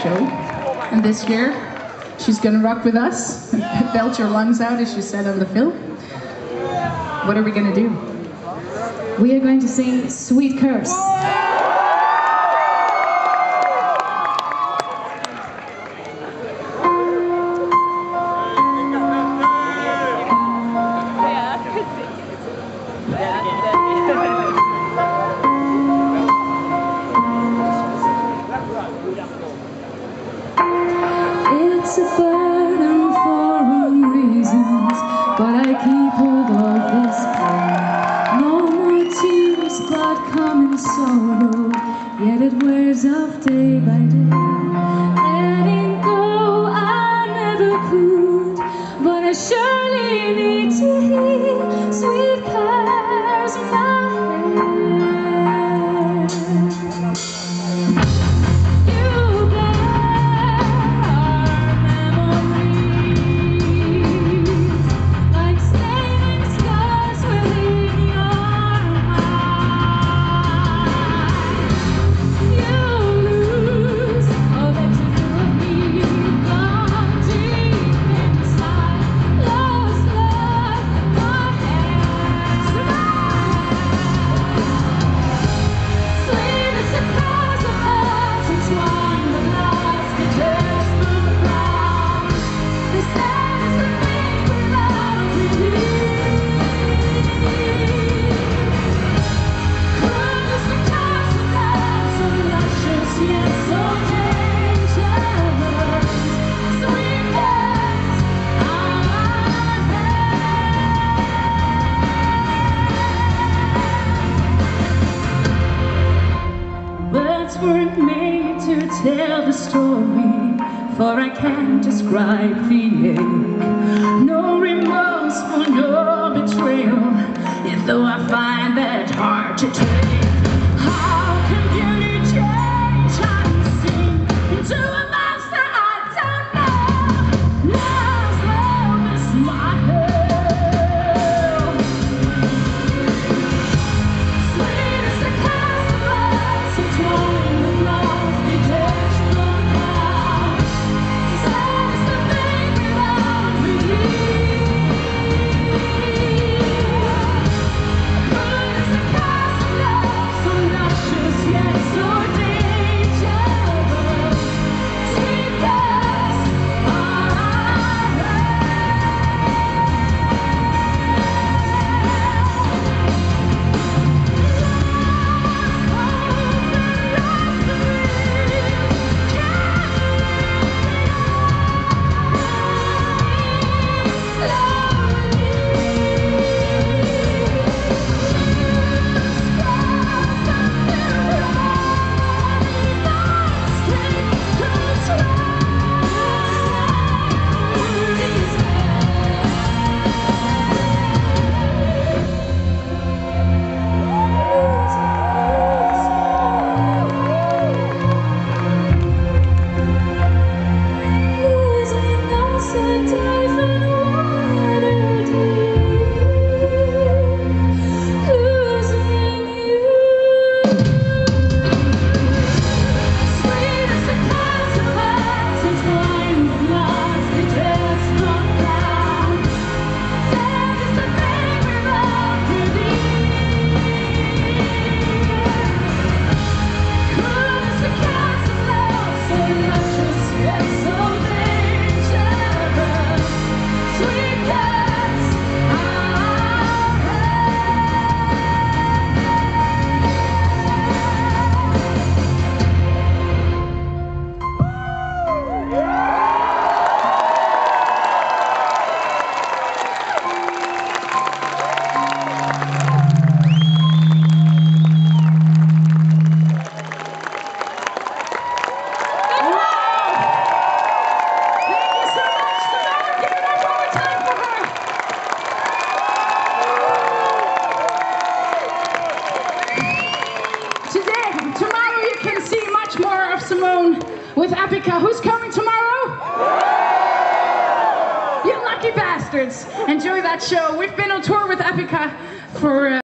show. And this year, she's gonna rock with us, belt your lungs out, as she said on the film. What are we gonna do? We are going to sing Sweet Curse. It's a burden for wrong reasons, but I keep hold of this pain. No more tears, but common sorrow, yet it wears off day by day. Letting go, I never could, but I surely need to hear sweet curse in my head. Weren't made to tell the story, for I can't describe the ache. No remorse for no betrayal, yet though I find that hard to take. How can beauty change? How can sing into a monster I don't know? Love's love is my hell. Sweet as the cast of love, so torn. With Epica. Who's coming tomorrow? You lucky bastards. Enjoy that show. We've been on tour with Epica for